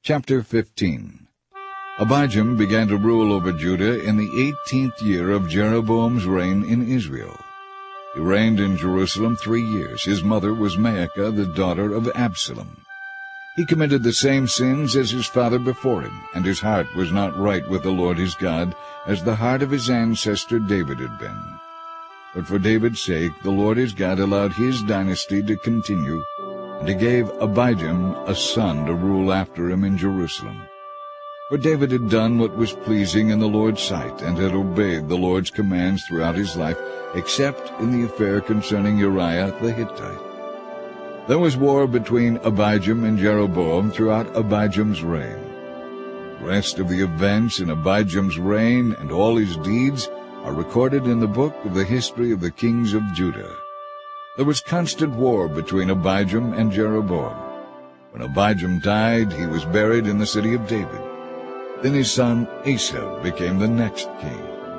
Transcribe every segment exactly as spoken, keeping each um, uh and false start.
Chapter fifteen. Abijam began to rule over Judah in the eighteenth year of Jeroboam's reign in Israel. He reigned in Jerusalem three years. His mother was Maacah, the daughter of Absalom. He committed the same sins as his father before him, and his heart was not right with the Lord his God, as the heart of his ancestor David had been. But for David's sake the Lord his God allowed his dynasty to continue, and he gave Abijam a son to rule after him in Jerusalem. For David had done what was pleasing in the Lord's sight, and had obeyed the Lord's commands throughout his life, except in the affair concerning Uriah the Hittite. There was war between Abijam and Jeroboam throughout Abijam's reign. The rest of the events in Abijam's reign and all his deeds are recorded in the book of the history of the kings of Judah. There was constant war between Abijam and Jeroboam. When Abijam died, he was buried in the city of David. Then his son Asa became the next king.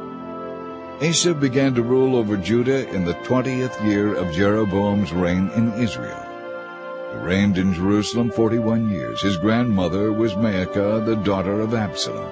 Asa began to rule over Judah in the twentieth year of Jeroboam's reign in Israel. He reigned in Jerusalem forty-one years. His grandmother was Maacah, the daughter of Absalom.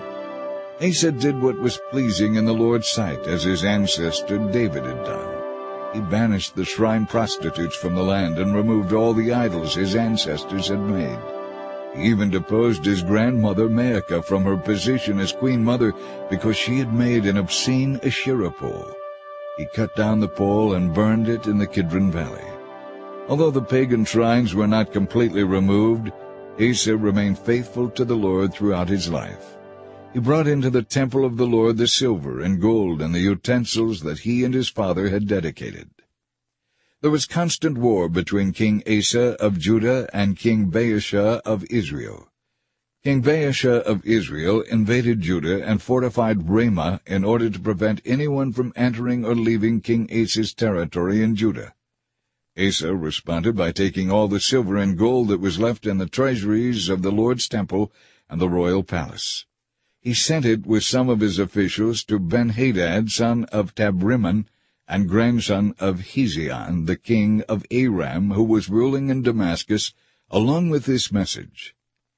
Asa did what was pleasing in the Lord's sight, as his ancestor David had done. He banished the shrine prostitutes from the land and removed all the idols his ancestors had made. He even deposed his grandmother Maacah from her position as queen mother because she had made an obscene Asherah pole. He cut down the pole and burned it in the Kidron Valley. Although the pagan shrines were not completely removed, Asa remained faithful to the Lord throughout his life. He brought into the temple of the Lord the silver and gold and the utensils that he and his father had dedicated. There was constant war between King Asa of Judah and King Baasha of Israel. King Baasha of Israel invaded Judah and fortified Ramah in order to prevent anyone from entering or leaving King Asa's territory in Judah. Asa responded by taking all the silver and gold that was left in the treasuries of the Lord's temple and the royal palace. He sent it with some of his officials to Ben-Hadad, son of Tabrimmon, and grandson of Hezion, the king of Aram, who was ruling in Damascus, along with this message: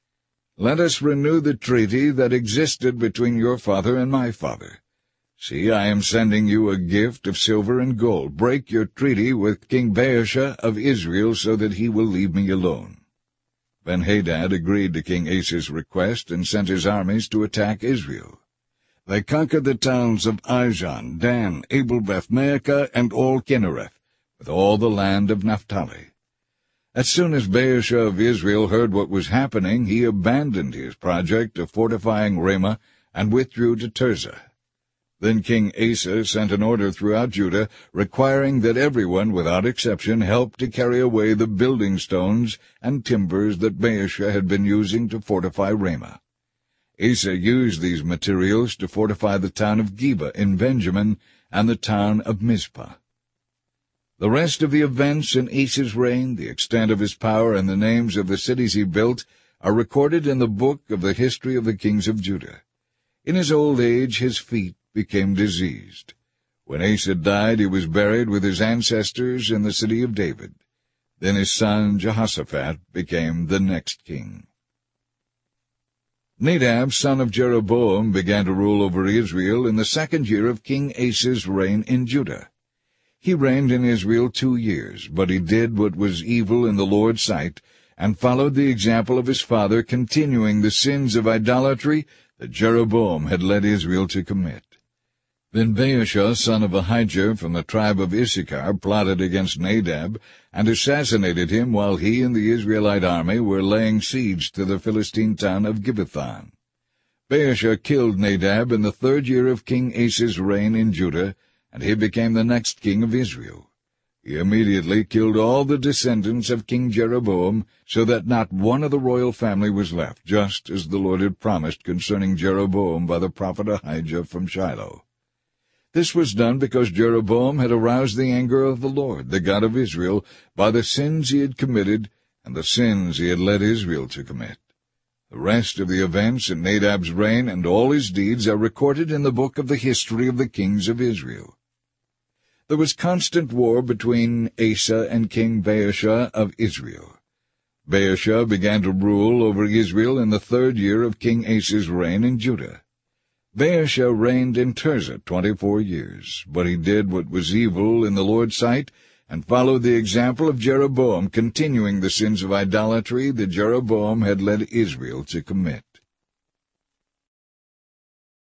"Let us renew the treaty that existed between your father and my father. See, I am sending you a gift of silver and gold. Break your treaty with King Baasha of Israel so that he will leave me alone." Ben-Hadad agreed to King Asa's request and sent his armies to attack Israel. They conquered the towns of Ijon, Dan, Abel-Beth-Maacah, and all Kinnereth, with all the land of Naphtali. As soon as Baasha of Israel heard what was happening, he abandoned his project of fortifying Ramah and withdrew to Tirzah. Then King Asa sent an order throughout Judah requiring that everyone, without exception, help to carry away the building stones and timbers that Baasha had been using to fortify Ramah. Asa used these materials to fortify the town of Geba in Benjamin and the town of Mizpah. The rest of the events in Asa's reign, the extent of his power, and the names of the cities he built are recorded in the book of the history of the kings of Judah. In his old age his feet became diseased. When Asa died, he was buried with his ancestors in the city of David. Then his son Jehoshaphat became the next king. Nadab, son of Jeroboam, began to rule over Israel in the second year of King Asa's reign in Judah. He reigned in Israel two years, but he did what was evil in the Lord's sight, and followed the example of his father, continuing the sins of idolatry that Jeroboam had led Israel to commit. Then Baasha, son of Ahijah, from the tribe of Issachar, plotted against Nadab, and assassinated him while he and the Israelite army were laying siege to the Philistine town of Gibbethon. Baasha killed Nadab in the third year of King Asa's reign in Judah, and he became the next king of Israel. He immediately killed all the descendants of King Jeroboam, so that not one of the royal family was left, just as the Lord had promised concerning Jeroboam by the prophet Ahijah from Shiloh. This was done because Jeroboam had aroused the anger of the Lord, the God of Israel, by the sins he had committed and the sins he had led Israel to commit. The rest of the events in Nadab's reign and all his deeds are recorded in the book of the history of the kings of Israel. There was constant war between Asa and King Baasha of Israel. Baasha began to rule over Israel in the third year of King Asa's reign in Judah. Baasha reigned in Tirzah twenty-four years, but he did what was evil in the Lord's sight, and followed the example of Jeroboam, continuing the sins of idolatry that Jeroboam had led Israel to commit.